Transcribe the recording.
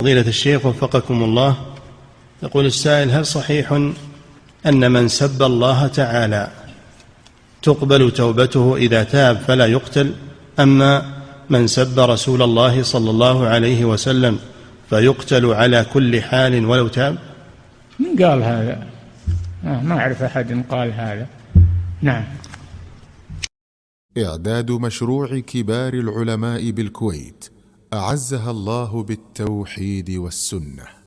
فضيلة الشيخ وفقكم الله، يقول السائل: هل صحيح أن من سب الله تعالى تقبل توبته إذا تاب فلا يقتل، أما من سب رسول الله صلى الله عليه وسلم فيقتل على كل حال ولو تاب؟ من قال هذا؟ ما أعرف أحد قال هذا. نعم. إعداد مشروع كبار العلماء بالكويت أعزها الله بالتوحيد والسنة.